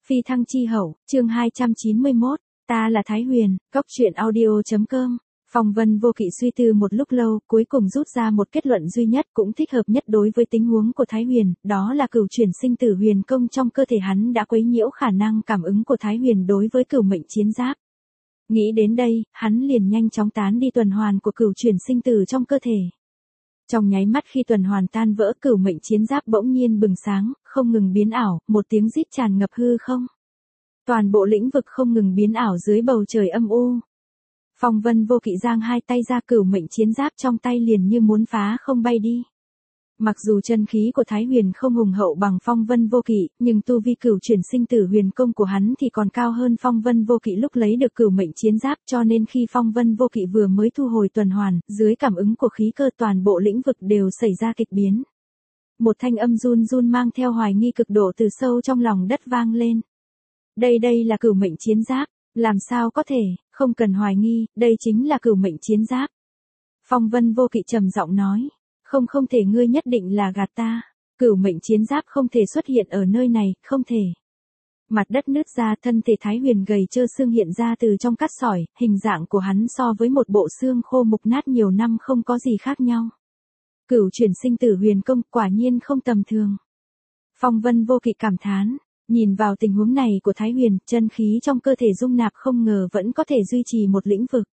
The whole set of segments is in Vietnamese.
Phi thăng chi hậu, chương 291, ta là Thái Huyền, cóc truyện audio.com. Phong Vân Vô Kỵ suy tư một lúc lâu, cuối cùng rút ra một kết luận duy nhất cũng thích hợp nhất đối với tình huống của Thái Huyền, đó là cửu chuyển sinh tử huyền công trong cơ thể hắn đã quấy nhiễu khả năng cảm ứng của Thái Huyền đối với cửu mệnh chiến giáp. Nghĩ đến đây, hắn liền nhanh chóng tán đi tuần hoàn của cửu chuyển sinh tử trong cơ thể. Trong nháy mắt khi tuần hoàn tan vỡ, cửu mệnh chiến giáp bỗng nhiên bừng sáng, không ngừng biến ảo, một tiếng rít tràn ngập hư không. Toàn bộ lĩnh vực không ngừng biến ảo dưới bầu trời âm u. Phong Vân Vô Kỵ giang hai tay ra, cửu mệnh chiến giáp trong tay liền như muốn phá không bay đi. Mặc dù chân khí của Thái Huyền không hùng hậu bằng Phong Vân Vô Kỵ, nhưng tu vi cửu chuyển sinh tử huyền công của hắn thì còn cao hơn Phong Vân Vô Kỵ lúc lấy được cửu mệnh chiến giáp, cho nên khi Phong Vân Vô Kỵ vừa mới thu hồi tuần hoàn, dưới cảm ứng của khí cơ toàn bộ lĩnh vực đều xảy ra kịch biến. Một thanh âm run run mang theo hoài nghi cực độ từ sâu trong lòng đất vang lên. Đây là cửu mệnh chiến giáp, làm sao có thể, không cần hoài nghi, đây chính là cửu mệnh chiến giáp. Phong Vân Vô Kỵ trầm giọng nói. Không thể, ngươi nhất định là gạt ta. Cửu mệnh chiến giáp không thể xuất hiện ở nơi này, không thể. Mặt đất nứt ra, thân thể Thái Huyền gầy trơ xương hiện ra từ trong cát sỏi, hình dạng của hắn so với một bộ xương khô mục nát nhiều năm không có gì khác nhau. Cửu chuyển sinh tử huyền công quả nhiên không tầm thường. Phong Vân Vô Kỵ cảm thán, nhìn vào tình huống này của Thái Huyền, chân khí trong cơ thể dung nạp không ngờ vẫn có thể duy trì một lĩnh vực.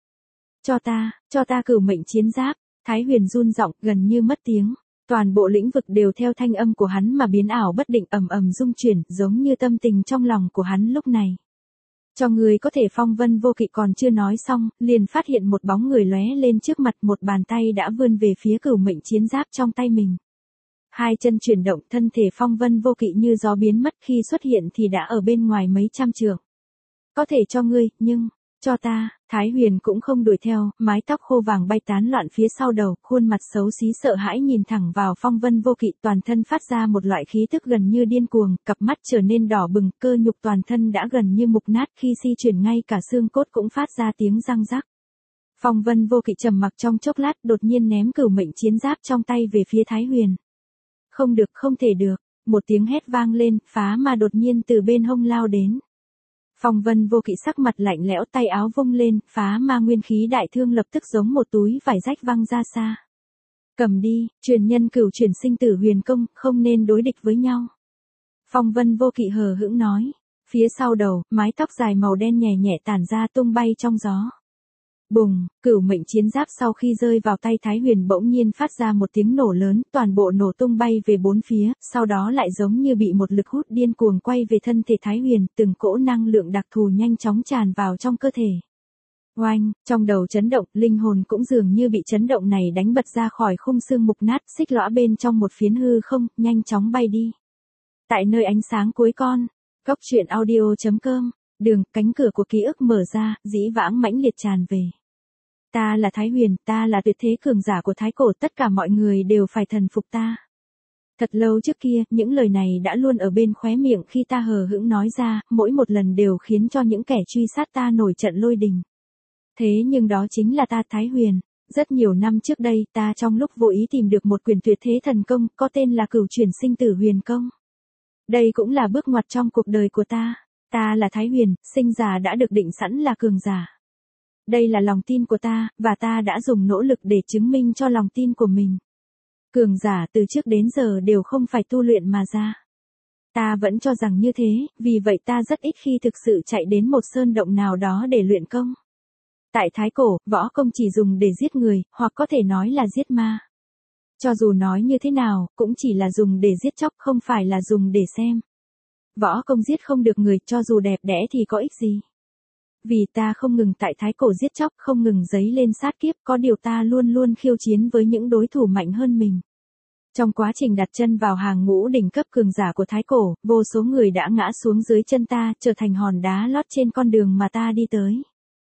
Cho ta cửu mệnh chiến giáp. Thái Huyền run giọng, gần như mất tiếng, toàn bộ lĩnh vực đều theo thanh âm của hắn mà biến ảo bất định, ầm ầm rung chuyển, giống như tâm tình trong lòng của hắn lúc này. Cho người có thể. Phong Vân Vô Kỵ còn chưa nói xong, liền phát hiện một bóng người lóe lên trước mặt, một bàn tay đã vươn về phía cửu mệnh chiến giáp trong tay mình. Hai chân chuyển động, thân thể Phong Vân Vô Kỵ như gió biến mất, khi xuất hiện thì đã ở bên ngoài mấy trăm trượng. Có thể cho ngươi, nhưng cho ta. Thái Huyền cũng không đuổi theo, mái tóc khô vàng bay tán loạn phía sau đầu, khuôn mặt xấu xí sợ hãi nhìn thẳng vào Phong Vân Vô Kỵ, toàn thân phát ra một loại khí tức gần như điên cuồng, cặp mắt trở nên đỏ bừng, cơ nhục toàn thân đã gần như mục nát, khi di chuyển ngay cả xương cốt cũng phát ra tiếng răng rắc. Phong Vân Vô Kỵ trầm mặc trong chốc lát, đột nhiên ném cửu mệnh chiến giáp trong tay về phía Thái Huyền. Không được, không thể được, một tiếng hét vang lên, phá ma đột nhiên từ bên hông lao đến. Phong Vân Vô Kỵ sắc mặt lạnh lẽo, tay áo vung lên, phá ma nguyên khí đại thương lập tức giống một túi vải rách văng ra xa. Cầm đi, truyền nhân cửu chuyển sinh tử huyền công, không nên đối địch với nhau. Phong Vân Vô Kỵ hờ hững nói. Phía sau đầu, mái tóc dài màu đen nhẹ nhẹ tản ra tung bay trong gió. Bùng, cửu mệnh chiến giáp sau khi rơi vào tay Thái Huyền bỗng nhiên phát ra một tiếng nổ lớn, toàn bộ nổ tung bay về bốn phía, sau đó lại giống như bị một lực hút điên cuồng quay về thân thể Thái Huyền, từng cỗ năng lượng đặc thù nhanh chóng tràn vào trong cơ thể. Oanh, trong đầu chấn động, linh hồn cũng dường như bị chấn động này đánh bật ra khỏi khung xương mục nát, xích lõa bên trong một phiến hư không, nhanh chóng bay đi. Tại nơi ánh sáng cuối con, cóc truyện audio.com, đường, cánh cửa của ký ức mở ra, dĩ vãng mãnh liệt tràn về. Ta là Thái Huyền, ta là tuyệt thế cường giả của Thái Cổ, tất cả mọi người đều phải thần phục ta. Thật lâu trước kia, những lời này đã luôn ở bên khóe miệng khi ta hờ hững nói ra, mỗi một lần đều khiến cho những kẻ truy sát ta nổi trận lôi đình. Thế nhưng đó chính là ta, Thái Huyền. Rất nhiều năm trước đây, ta trong lúc vô ý tìm được một quyền tuyệt thế thần công, có tên là cửu chuyển sinh tử huyền công. Đây cũng là bước ngoặt trong cuộc đời của ta. Ta là Thái Huyền, sinh ra đã được định sẵn là cường giả. Đây là lòng tin của ta, và ta đã dùng nỗ lực để chứng minh cho lòng tin của mình. Cường giả từ trước đến giờ đều không phải tu luyện mà ra. Ta vẫn cho rằng như thế, vì vậy ta rất ít khi thực sự chạy đến một sơn động nào đó để luyện công. Tại Thái Cổ, võ công chỉ dùng để giết người, hoặc có thể nói là giết ma. Cho dù nói như thế nào, cũng chỉ là dùng để giết chóc, không phải là dùng để xem. Võ công giết không được người, cho dù đẹp đẽ thì có ích gì. Vì ta không ngừng tại Thái Cổ giết chóc, không ngừng dấy lên sát kiếp, có điều ta luôn luôn khiêu chiến với những đối thủ mạnh hơn mình. Trong quá trình đặt chân vào hàng ngũ đỉnh cấp cường giả của Thái Cổ, vô số người đã ngã xuống dưới chân ta, trở thành hòn đá lót trên con đường mà ta đi tới.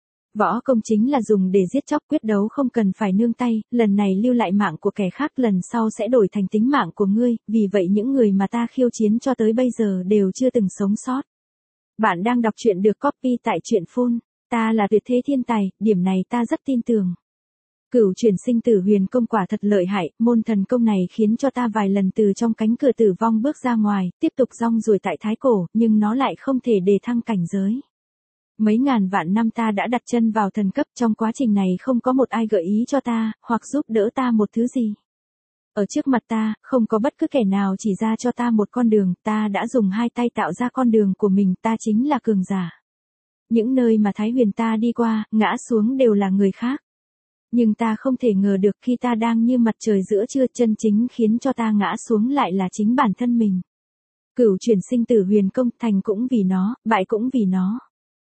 Võ công chính là dùng để giết chóc, quyết đấu không cần phải nương tay, lần này lưu lại mạng của kẻ khác, lần sau sẽ đổi thành tính mạng của ngươi, vì vậy những người mà ta khiêu chiến cho tới bây giờ đều chưa từng sống sót. Bạn đang đọc truyện được copy tại truyện phun. Ta là tuyệt thế thiên tài, điểm này ta rất tin tưởng. Cửu chuyển sinh tử huyền công quả thật lợi hại, môn thần công này khiến cho ta vài lần từ trong cánh cửa tử vong bước ra ngoài, tiếp tục rong ruổi tại thái cổ, nhưng nó lại không thể đề thăng cảnh giới. Mấy ngàn vạn năm ta đã đặt chân vào thần cấp, trong quá trình này không có một ai gợi ý cho ta, hoặc giúp đỡ ta một thứ gì. Ở trước mặt ta, không có bất cứ kẻ nào chỉ ra cho ta một con đường, ta đã dùng hai tay tạo ra con đường của mình, ta chính là cường giả. Những nơi mà Thái Huyền ta đi qua, ngã xuống đều là người khác. Nhưng ta không thể ngờ được khi ta đang như mặt trời giữa trưa, chân chính khiến cho ta ngã xuống lại là chính bản thân mình. Cửu chuyển sinh tử huyền công, thành cũng vì nó, bại cũng vì nó.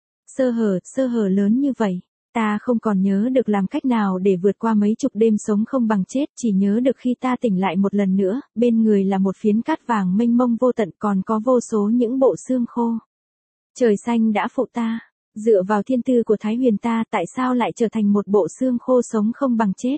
Sơ hở lớn như vậy, ta không còn nhớ được làm cách nào để vượt qua mấy chục đêm sống không bằng chết, chỉ nhớ được khi ta tỉnh lại một lần nữa, bên người là một phiến cát vàng mênh mông vô tận, còn có vô số những bộ xương khô. Trời xanh đã phụ ta, dựa vào thiên tư của Thái Huyền ta, tại sao lại trở thành một bộ xương khô sống không bằng chết?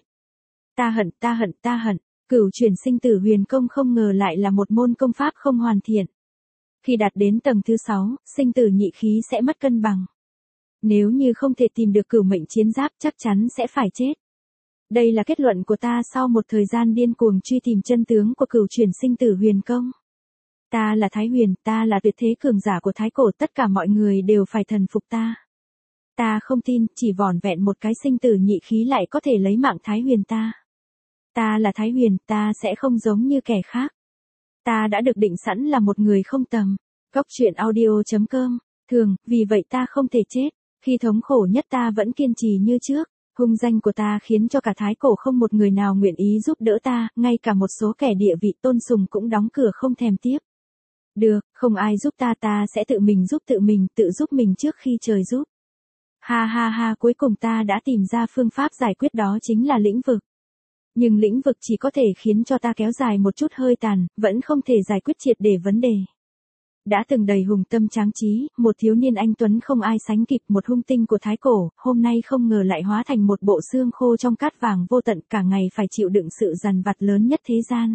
Ta hận, cửu chuyển sinh tử huyền công không ngờ lại là một môn công pháp không hoàn thiện. Khi đạt đến tầng thứ 6, sinh tử nhị khí sẽ mất cân bằng. Nếu như không thể tìm được cửu mệnh chiến giáp chắc chắn sẽ phải chết. Đây là kết luận của ta sau một thời gian điên cuồng truy tìm chân tướng của cửu chuyển sinh tử huyền công. Ta là Thái Huyền, ta là tuyệt thế cường giả của thái cổ, tất cả mọi người đều phải thần phục ta. Ta không tin, chỉ vỏn vẹn một cái sinh tử nhị khí lại có thể lấy mạng Thái Huyền ta. Ta là Thái Huyền, ta sẽ không giống như kẻ khác. Ta đã được định sẵn là một người không tầm. Góc truyện audio.com. Thường, vì vậy ta không thể chết. Khi thống khổ nhất ta vẫn kiên trì như trước. Hung danh của ta khiến cho cả thái cổ không một người nào nguyện ý giúp đỡ ta, ngay cả một số kẻ địa vị tôn sùng cũng đóng cửa không thèm tiếp. Được, không ai giúp ta sẽ tự mình giúp mình trước khi trời giúp. Ha, cuối cùng ta đã tìm ra phương pháp giải quyết, đó chính là lĩnh vực. Nhưng lĩnh vực chỉ có thể khiến cho ta kéo dài một chút hơi tàn, vẫn không thể giải quyết triệt để vấn đề. Đã từng đầy hùng tâm tráng trí, một thiếu niên anh tuấn không ai sánh kịp, một hung tinh của thái cổ, hôm nay không ngờ lại hóa thành một bộ xương khô trong cát vàng vô tận, cả ngày phải chịu đựng sự dằn vặt lớn nhất thế gian.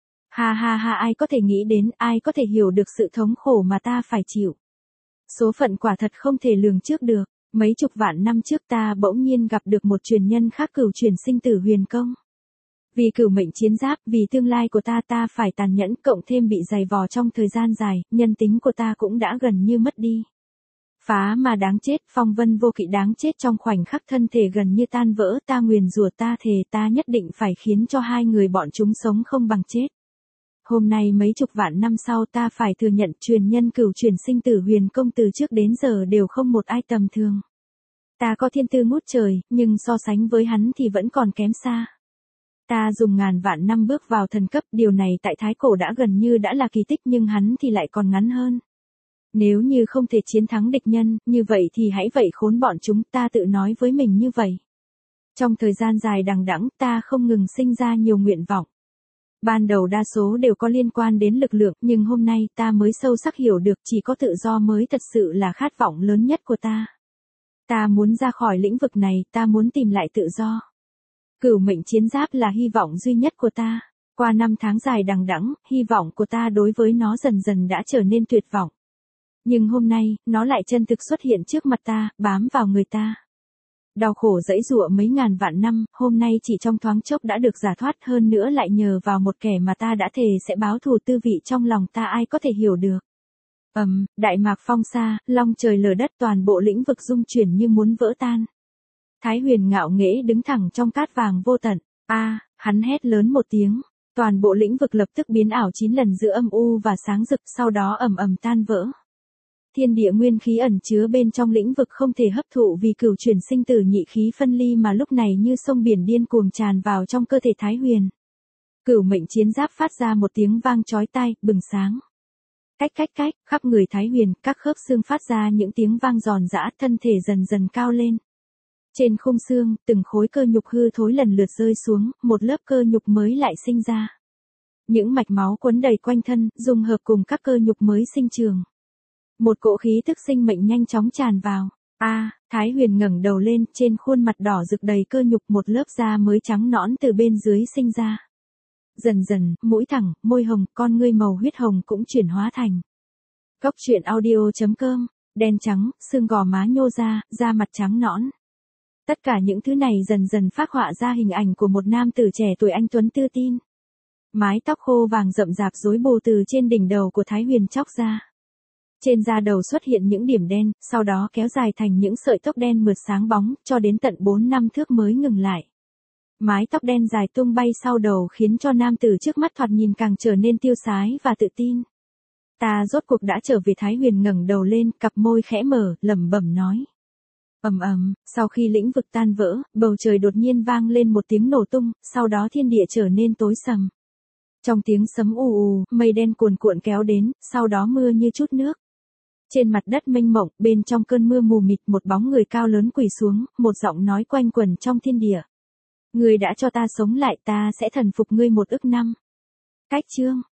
Ha, ai có thể nghĩ đến, ai có thể hiểu được sự thống khổ mà ta phải chịu. Số phận quả thật không thể lường trước được. Mấy chục vạn năm trước ta bỗng nhiên gặp được một truyền nhân khác, cửu chuyển sinh tử huyền công. Vì cửu mệnh chiến giáp, vì tương lai của ta phải tàn nhẫn, cộng thêm bị dày vò trong thời gian dài, nhân tính của ta cũng đã gần như mất đi. Phá mà đáng chết, Phong Vân Vô Kỵ đáng chết, trong khoảnh khắc thân thể gần như tan vỡ, ta nguyền rủa, ta thề ta nhất định phải khiến cho hai người bọn chúng sống không bằng chết. Hôm nay mấy chục vạn năm sau ta phải thừa nhận, truyền nhân cửu chuyển sinh tử huyền công từ trước đến giờ đều không một ai tầm thường. Ta có thiên tư ngút trời, nhưng so sánh với hắn thì vẫn còn kém xa. Ta dùng ngàn vạn năm bước vào thần cấp, điều này tại thái cổ đã gần như đã là kỳ tích, nhưng hắn thì lại còn ngắn hơn. Nếu như không thể chiến thắng địch nhân, như vậy thì hãy vậy khốn bọn chúng, ta tự nói với mình như vậy. Trong thời gian dài đằng đẵng, ta không ngừng sinh ra nhiều nguyện vọng. Ban đầu đa số đều có liên quan đến lực lượng, nhưng hôm nay ta mới sâu sắc hiểu được chỉ có tự do mới thật sự là khát vọng lớn nhất của ta. Ta muốn ra khỏi lĩnh vực này, ta muốn tìm lại tự do. Cửu mệnh chiến giáp là hy vọng duy nhất của ta. Qua năm tháng dài đằng đẵng, hy vọng của ta đối với nó dần dần đã trở nên tuyệt vọng. Nhưng hôm nay, nó lại chân thực xuất hiện trước mặt ta, bám vào người ta. Đau khổ dẫy dụa mấy ngàn vạn năm, hôm nay chỉ trong thoáng chốc đã được giải thoát, hơn nữa lại nhờ vào một kẻ mà ta đã thề sẽ báo thù, tư vị trong lòng ta ai có thể hiểu được. Đại mạc phong sa, long trời lở đất, toàn bộ lĩnh vực rung chuyển như muốn vỡ tan. Thái Huyền ngạo nghễ đứng thẳng trong cát vàng vô tận. Hắn hét lớn một tiếng, toàn bộ lĩnh vực lập tức biến ảo 9 lần giữa âm u và sáng rực, sau đó ầm tan vỡ. Thiên địa nguyên khí ẩn chứa bên trong lĩnh vực không thể hấp thụ vì cửu chuyển sinh tử nhị khí phân ly, mà lúc này như sông biển điên cuồng tràn vào trong cơ thể Thái Huyền. Cửu mệnh chiến giáp phát ra một tiếng vang chói tai, bừng sáng. Cách, khắp người Thái Huyền, các khớp xương phát ra những tiếng vang giòn giã, thân thể dần dần cao lên. Trên khung xương, từng khối cơ nhục hư thối lần lượt rơi xuống, một lớp cơ nhục mới lại sinh ra. Những mạch máu quấn đầy quanh thân, dung hợp cùng các cơ nhục mới sinh trường. Một cỗ khí tức sinh mệnh nhanh chóng tràn vào. Thái Huyền ngẩng đầu lên, trên khuôn mặt đỏ rực đầy cơ nhục, một lớp da mới trắng nõn từ bên dưới sinh ra. Dần dần, mũi thẳng, môi hồng, con ngươi màu huyết hồng cũng chuyển hóa thành. Góc truyện audio.com, đen trắng, xương gò má nhô ra, da mặt trắng nõn. Tất cả những thứ này dần dần phác họa ra hình ảnh của một nam tử trẻ tuổi anh tuấn tự tin. Mái tóc khô vàng rậm rạp rối bù từ trên đỉnh đầu của Thái Huyền chóc ra. Trên da đầu xuất hiện những điểm đen, sau đó kéo dài thành những sợi tóc đen mượt sáng bóng, cho đến tận 4-5 thước mới ngừng lại. Mái tóc đen dài tung bay sau đầu khiến cho nam tử trước mắt thoạt nhìn càng trở nên tiêu sái và tự tin. Ta rốt cuộc đã trở về. Thái Huyền ngẩng đầu lên, cặp môi khẽ mở, lẩm bẩm nói. Ầm ầm, sau khi lĩnh vực tan vỡ, bầu trời đột nhiên vang lên một tiếng nổ tung, sau đó thiên địa trở nên tối sầm. Trong tiếng sấm ù ù, mây đen cuồn cuộn kéo đến, sau đó mưa như chút nước. Trên mặt đất mênh mộng, bên trong cơn mưa mù mịt, một bóng người cao lớn quỳ xuống, một giọng nói quanh quẩn trong thiên địa. Ngươi đã cho ta sống lại, ta sẽ thần phục ngươi 1 ức năm. Cách chương